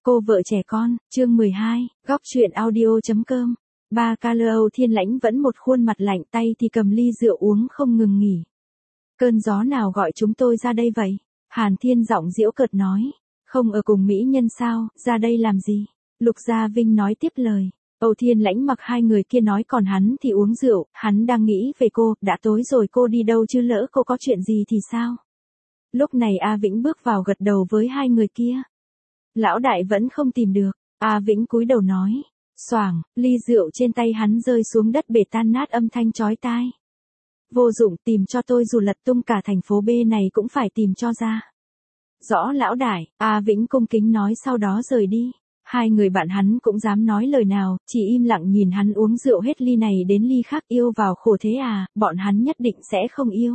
Cô vợ trẻ con, chương 12, góc truyện audio.com. Ba ca lơ Âu Thiên Lãnh vẫn một khuôn mặt lạnh, tay thì cầm ly rượu uống không ngừng nghỉ. Cơn gió nào gọi chúng tôi ra đây vậy? Hàn Thiên giọng giễu cợt nói. Không ở cùng mỹ nhân sao, ra đây làm gì? Lục Gia Vinh nói tiếp lời. Âu Thiên Lãnh mặc hai người kia nói còn hắn thì uống rượu, hắn đang nghĩ về cô, đã tối rồi cô đi đâu chứ, lỡ cô có chuyện gì thì sao? Lúc này A Vĩnh bước vào gật đầu với hai người kia. Lão đại vẫn không tìm được, A Vĩnh cúi đầu nói. Xoảng, ly rượu trên tay hắn rơi xuống đất bể tan nát, âm thanh chói tai. Vô dụng, tìm cho tôi dù lật tung cả thành phố B này cũng phải tìm cho ra. Rõ lão đại, A Vĩnh cung kính nói, sau đó rời đi. Hai người bạn hắn cũng dám nói lời nào, chỉ im lặng nhìn hắn uống rượu hết ly này đến ly khác. Yêu vào khổ thế à, bọn hắn nhất định sẽ không yêu.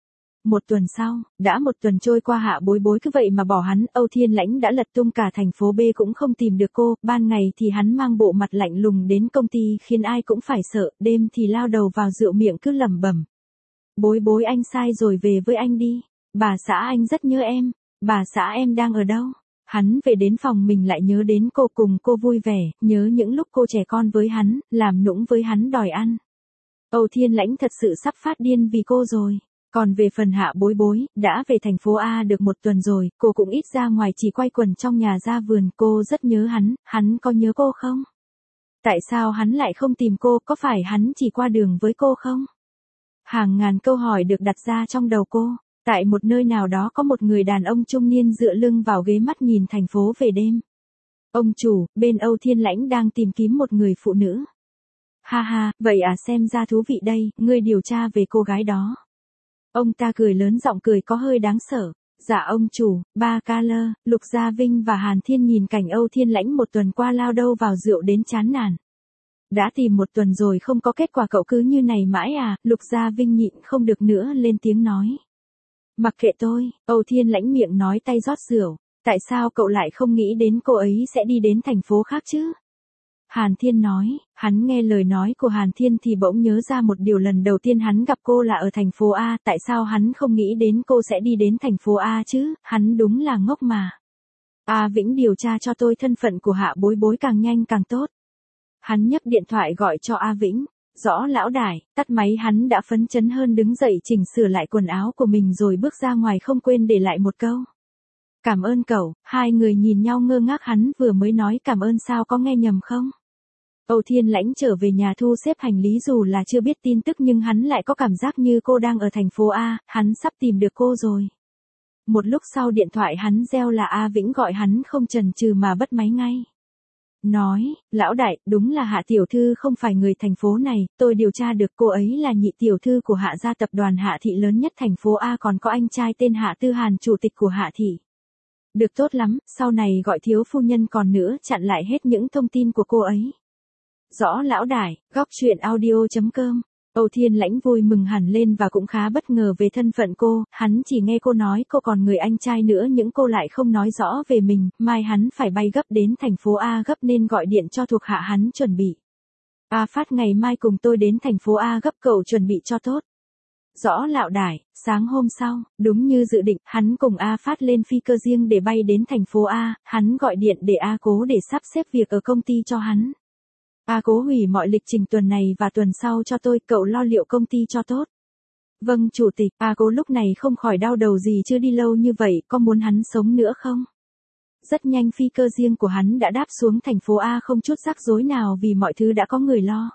Một tuần sau, đã một tuần trôi qua, Hạ Bối Bối cứ vậy mà bỏ hắn. Âu Thiên Lãnh đã lật tung cả thành phố B cũng không tìm được cô. Ban ngày thì hắn mang bộ mặt lạnh lùng đến công ty khiến ai cũng phải sợ, đêm thì lao đầu vào rượu, miệng cứ lẩm bẩm. Bối Bối, anh sai rồi, về với anh đi. Bà xã anh rất nhớ em. Bà xã em đang ở đâu? Hắn về đến phòng mình lại nhớ đến cô, cùng cô vui vẻ, nhớ những lúc cô trẻ con với hắn, làm nũng với hắn đòi ăn. Âu Thiên Lãnh thật sự sắp phát điên vì cô rồi. Còn về phần Hạ Bối Bối, đã về thành phố A được một tuần rồi, cô cũng ít ra ngoài, chỉ quay quần trong nhà ra vườn. Cô rất nhớ hắn có nhớ cô không? Tại sao hắn lại không tìm cô, có phải hắn chỉ qua đường với cô không? Hàng ngàn câu hỏi được đặt ra trong đầu cô. Tại một nơi nào đó có một người đàn ông trung niên dựa lưng vào ghế, mắt nhìn thành phố về đêm. Ông chủ, bên Âu Thiên Lãnh đang tìm kiếm một người phụ nữ. Ha ha, vậy à, xem ra thú vị đây, ngươi điều tra về cô gái đó. Ông ta cười lớn, giọng cười có hơi đáng sợ. Dạ ông chủ. Ba ca lơ, Lục Gia Vinh và Hàn Thiên nhìn cảnh Âu Thiên Lãnh một tuần qua lao đâu vào rượu đến chán nản. Đã tìm một tuần rồi không có kết quả, cậu cứ như này mãi à? Lục Gia Vinh nhịn không được nữa lên tiếng nói. Mặc kệ tôi, Âu Thiên Lãnh miệng nói, tay rót rượu. Tại sao cậu lại không nghĩ đến cô ấy sẽ đi đến thành phố khác chứ? Hàn Thiên nói. Hắn nghe lời nói của Hàn Thiên thì bỗng nhớ ra một điều, lần đầu tiên hắn gặp cô là ở thành phố A, tại sao hắn không nghĩ đến cô sẽ đi đến thành phố A chứ, hắn đúng là ngốc mà. A Vĩnh, điều tra cho tôi thân phận của Hạ Bối Bối, càng nhanh càng tốt. Hắn nhấc điện thoại gọi cho A Vĩnh. Rõ lão đại. Tắt máy, hắn đã phấn chấn hơn, đứng dậy chỉnh sửa lại quần áo của mình rồi bước ra ngoài, không quên để lại một câu. Cảm ơn cậu. Hai người nhìn nhau ngơ ngác, hắn vừa mới nói cảm ơn sao, có nghe nhầm không? Âu Thiên Lãnh trở về nhà thu xếp hành lý, dù là chưa biết tin tức nhưng hắn lại có cảm giác như cô đang ở thành phố A, hắn sắp tìm được cô rồi. Một lúc sau điện thoại hắn reo, là A Vĩnh gọi, hắn không chần chừ mà bắt máy ngay. Nói, lão đại, đúng là Hạ tiểu thư không phải người thành phố này, tôi điều tra được, cô ấy là nhị tiểu thư của Hạ gia, tập đoàn Hạ thị lớn nhất thành phố A, còn có anh trai tên Hạ Tư Hàn, chủ tịch của Hạ thị. Được, tốt lắm, sau này gọi thiếu phu nhân, còn nữa chặn lại hết những thông tin của cô ấy. Rõ lão đại. Góc truyện audio.com. Âu Thiên Lãnh vui mừng hẳn lên và cũng khá bất ngờ về thân phận cô, hắn chỉ nghe cô nói cô còn người anh trai nữa, nhưng cô lại không nói rõ về mình. Mai hắn phải bay gấp đến thành phố A gấp nên gọi điện cho thuộc hạ hắn chuẩn bị. A Phát, ngày mai cùng tôi đến thành phố A gấp, cậu chuẩn bị cho tốt. Rõ lão đại. Sáng hôm sau, đúng như dự định, hắn cùng A Phát lên phi cơ riêng để bay đến thành phố A, hắn gọi điện để A Cố để sắp xếp việc ở công ty cho hắn. A Cố, hủy mọi lịch trình tuần này và tuần sau cho tôi, cậu lo liệu công ty cho tốt. Vâng chủ tịch. A Cố lúc này không khỏi đau đầu, gì chưa đi lâu như vậy, có muốn hắn sống nữa không? Rất nhanh phi cơ riêng của hắn đã đáp xuống thành phố A không chút rắc rối nào, vì mọi thứ đã có người lo.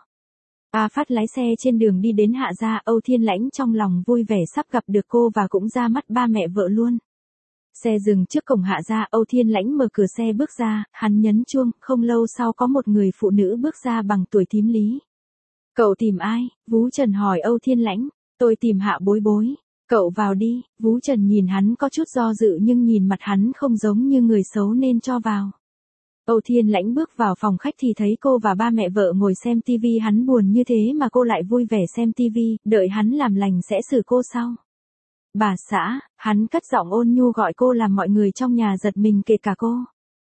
A Phát lái xe trên đường đi đến Hạ gia. Âu Thiên Lãnh trong lòng vui vẻ sắp gặp được cô và cũng ra mắt ba mẹ vợ luôn. Xe dừng trước cổng Hạ gia, Âu Thiên Lãnh mở cửa xe bước ra, hắn nhấn chuông, không lâu sau có một người phụ nữ bước ra bằng tuổi thím Lý. Cậu tìm ai? Vú Trần hỏi Âu Thiên Lãnh. Tôi tìm Hạ Bối Bối. Cậu vào đi. Vú Trần nhìn hắn có chút do dự, nhưng nhìn mặt hắn không giống như người xấu nên cho vào. Âu Thiên Lãnh bước vào phòng khách thì thấy cô và ba mẹ vợ ngồi xem tivi, hắn buồn như thế mà cô lại vui vẻ xem tivi, đợi hắn làm lành sẽ xử cô sau. Bà xã, hắn cất giọng ôn nhu gọi cô, làm mọi người trong nhà giật mình kể cả cô.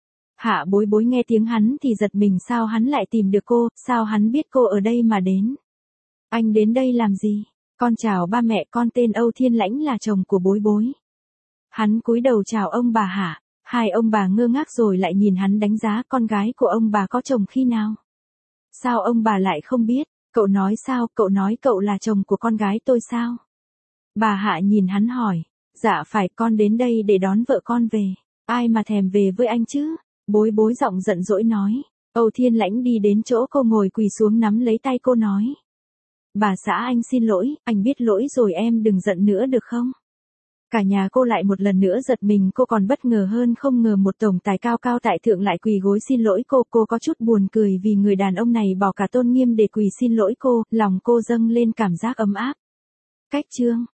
Hạ Bối Bối nghe tiếng hắn thì giật mình, sao hắn lại tìm được cô, sao hắn biết cô ở đây mà đến. Anh đến đây làm gì? Con chào ba mẹ, con tên Âu Thiên Lãnh là chồng của Bối Bối. Hắn cúi đầu chào ông bà Hạ. Hai ông bà ngơ ngác rồi lại nhìn hắn đánh giá con gái của ông bà có chồng khi nào. Sao ông bà lại không biết, cậu nói sao, cậu nói cậu là chồng của con gái tôi sao? Bà Hạ nhìn hắn hỏi, dạ phải con đến đây để đón vợ con về, ai mà thèm về với anh chứ? Bối bối giọng giận dỗi nói, Âu Thiên Lãnh đi đến chỗ cô ngồi quỳ xuống nắm lấy tay cô nói. Bà xã anh xin lỗi, anh biết lỗi rồi em đừng giận nữa được không? Cả nhà cô lại một lần nữa giật mình, cô còn bất ngờ hơn không ngờ một tổng tài cao cao tại thượng lại quỳ gối xin lỗi cô có chút buồn cười vì người đàn ông này bỏ cả tôn nghiêm để quỳ xin lỗi cô, lòng cô dâng lên cảm giác ấm áp. Cách chương